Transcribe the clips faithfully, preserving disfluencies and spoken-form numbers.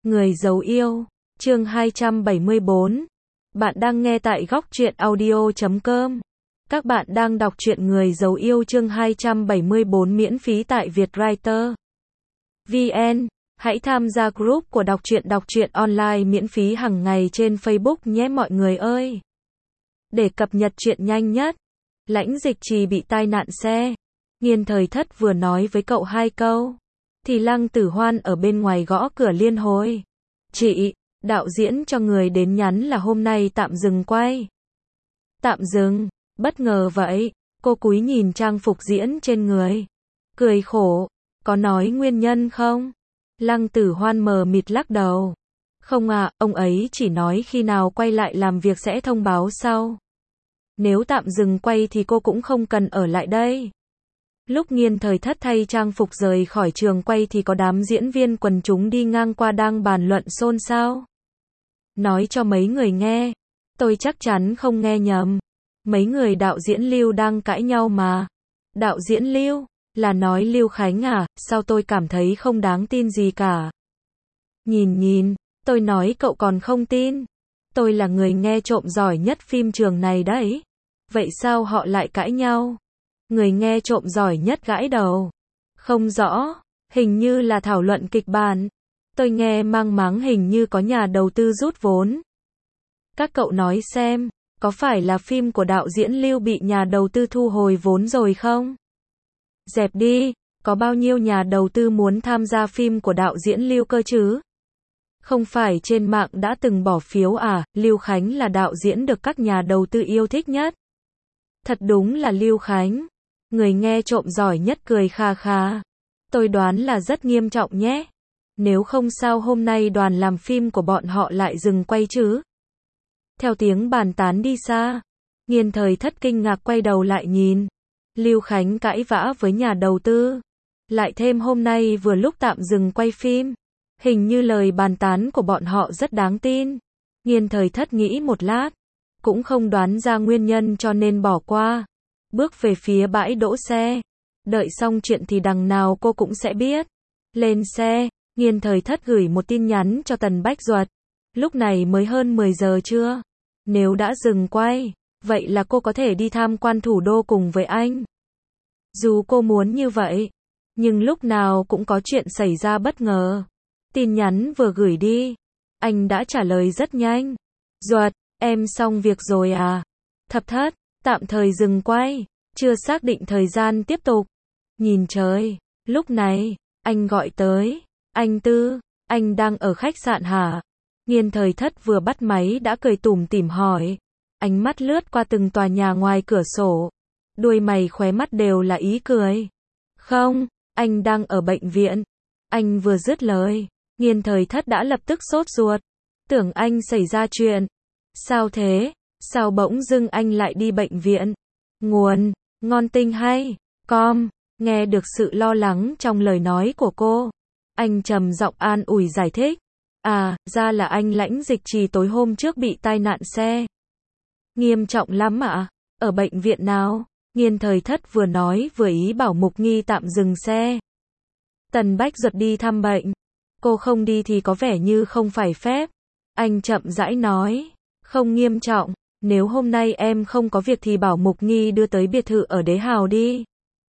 Người giấu yêu, chương hai trăm bảy mươi bốn. Bạn đang nghe tại góc truyện audio chấm com. Các bạn đang đọc truyện Người giấu yêu chương hai trăm bảy mươi bốn miễn phí tại Vietwriter vê en. Hãy tham gia group của đọc truyện đọc truyện online miễn phí hàng ngày trên Facebook nhé mọi người ơi. Để cập nhật truyện nhanh nhất, Lãnh Dịch Trì bị tai nạn xe. Nghiên Thời Thất vừa nói với cậu hai câu, thì Lăng Tử Hoan ở bên ngoài gõ cửa liên hồi. Chị, đạo diễn cho người đến nhắn là hôm nay tạm dừng quay. Tạm dừng? Bất ngờ vậy. Cô cúi nhìn trang phục diễn trên người, cười khổ. Có nói nguyên nhân không? Lăng Tử Hoan mờ mịt lắc đầu. Không à, ông ấy chỉ nói khi nào quay lại làm việc sẽ thông báo sau. Nếu tạm dừng quay thì cô cũng không cần ở lại đây. Lúc Nghiên Thời Thất thay trang phục rời khỏi trường quay thì có đám diễn viên quần chúng đi ngang qua đang bàn luận xôn xao. Nói cho mấy người nghe, tôi chắc chắn không nghe nhầm. Mấy người đạo diễn Lưu đang cãi nhau mà. Đạo diễn Lưu, là nói Lưu Khánh à, sao tôi cảm thấy không đáng tin gì cả. Nhìn nhìn, tôi nói cậu còn không tin. Tôi là người nghe trộm giỏi nhất phim trường này đấy. Vậy sao họ lại cãi nhau? Người nghe trộm giỏi nhất gãi đầu. Không rõ, hình như là thảo luận kịch bản. Tôi nghe mang máng hình như có nhà đầu tư rút vốn. Các cậu nói xem, có phải là phim của đạo diễn Lưu bị nhà đầu tư thu hồi vốn rồi không? Dẹp đi, có bao nhiêu nhà đầu tư muốn tham gia phim của đạo diễn Lưu cơ chứ? Không phải trên mạng đã từng bỏ phiếu à, Lưu Khánh là đạo diễn được các nhà đầu tư yêu thích nhất. Thật đúng là Lưu Khánh. Người nghe trộm giỏi nhất cười kha kha. Tôi đoán là rất nghiêm trọng nhé. Nếu không sao hôm nay đoàn làm phim của bọn họ lại dừng quay chứ? Theo tiếng bàn tán đi xa, Nghiên Thời Thất kinh ngạc quay đầu lại nhìn. Lưu Khánh cãi vã với nhà đầu tư. Lại thêm hôm nay vừa lúc tạm dừng quay phim. Hình như lời bàn tán của bọn họ rất đáng tin. Nghiên Thời Thất nghĩ một lát, cũng không đoán ra nguyên nhân cho nên bỏ qua. Bước về phía bãi đỗ xe. Đợi xong chuyện thì đằng nào cô cũng sẽ biết. Lên xe, Nghiên Thời Thất gửi một tin nhắn cho Tần Bách Duật. Lúc này mới hơn mười giờ trưa. Nếu đã dừng quay, vậy là cô có thể đi tham quan thủ đô cùng với anh. Dù cô muốn như vậy, nhưng lúc nào cũng có chuyện xảy ra bất ngờ. Tin nhắn vừa gửi đi, anh đã trả lời rất nhanh. Duật, em xong việc rồi à? Thập Thất, tạm thời dừng quay, chưa xác định thời gian tiếp tục. Nhìn trời, lúc này, anh gọi tới. Anh Tư, anh đang ở khách sạn hả? Nghiên Thời Thất vừa bắt máy đã cười tủm tỉm hỏi. Ánh mắt lướt qua từng tòa nhà ngoài cửa sổ. Đuôi mày khóe mắt đều là ý cười. Không, anh đang ở bệnh viện. Anh vừa dứt lời, Nghiên Thời Thất đã lập tức sốt ruột. Tưởng anh xảy ra chuyện. Sao thế? Sao bỗng dưng anh lại đi bệnh viện? Nguồn, ngon tinh hay, com. Nghe được sự lo lắng trong lời nói của cô, anh trầm giọng an ủi giải thích. À, ra là anh Lãnh Dịch Trì tối hôm trước bị tai nạn xe. Nghiêm trọng lắm ạ? À? Ở bệnh viện nào? Nghiên Thời Thất vừa nói vừa ý bảo Mục Nghi tạm dừng xe. Tần Bách Duật đi thăm bệnh. Cô không đi thì có vẻ như không phải phép. Anh chậm rãi nói. Không nghiêm trọng. Nếu hôm nay em không có việc thì bảo Mục Nghi đưa tới biệt thự ở Đế Hào đi.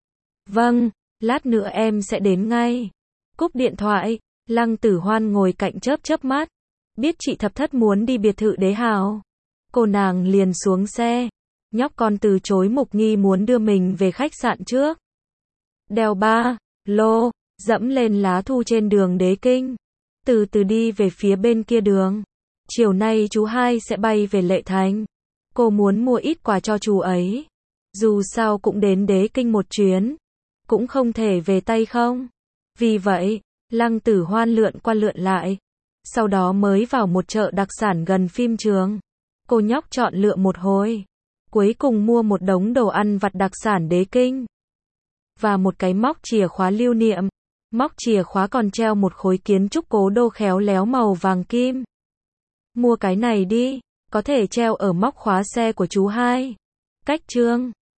Vâng, lát nữa em sẽ đến ngay. Cúp điện thoại, Lăng Tử Hoan ngồi cạnh chớp chớp mắt. Biết chị Thập Thất muốn đi biệt thự Đế Hào, cô nàng liền xuống xe. Nhóc con từ chối Mục Nghi muốn đưa mình về khách sạn trước. Đèo ba lô, dẫm lên lá thu trên đường Đế Kinh. Từ từ đi về phía bên kia đường. Chiều nay chú hai sẽ bay về Lệ Thành. Cô muốn mua ít quà cho chú ấy. Dù sao cũng đến Đế Kinh một chuyến. Cũng không thể về tay không. Vì vậy, Lăng Tử Hoan lượn qua lượn lại. Sau đó mới vào một chợ đặc sản gần phim trường. Cô nhóc chọn lựa một hồi. Cuối cùng mua một đống đồ ăn vặt đặc sản Đế Kinh. Và một cái móc chìa khóa lưu niệm. Móc chìa khóa còn treo một khối kiến trúc cố đô khéo léo màu vàng kim. Mua cái này đi, có thể treo ở móc khóa xe của chú hai. Cách trương.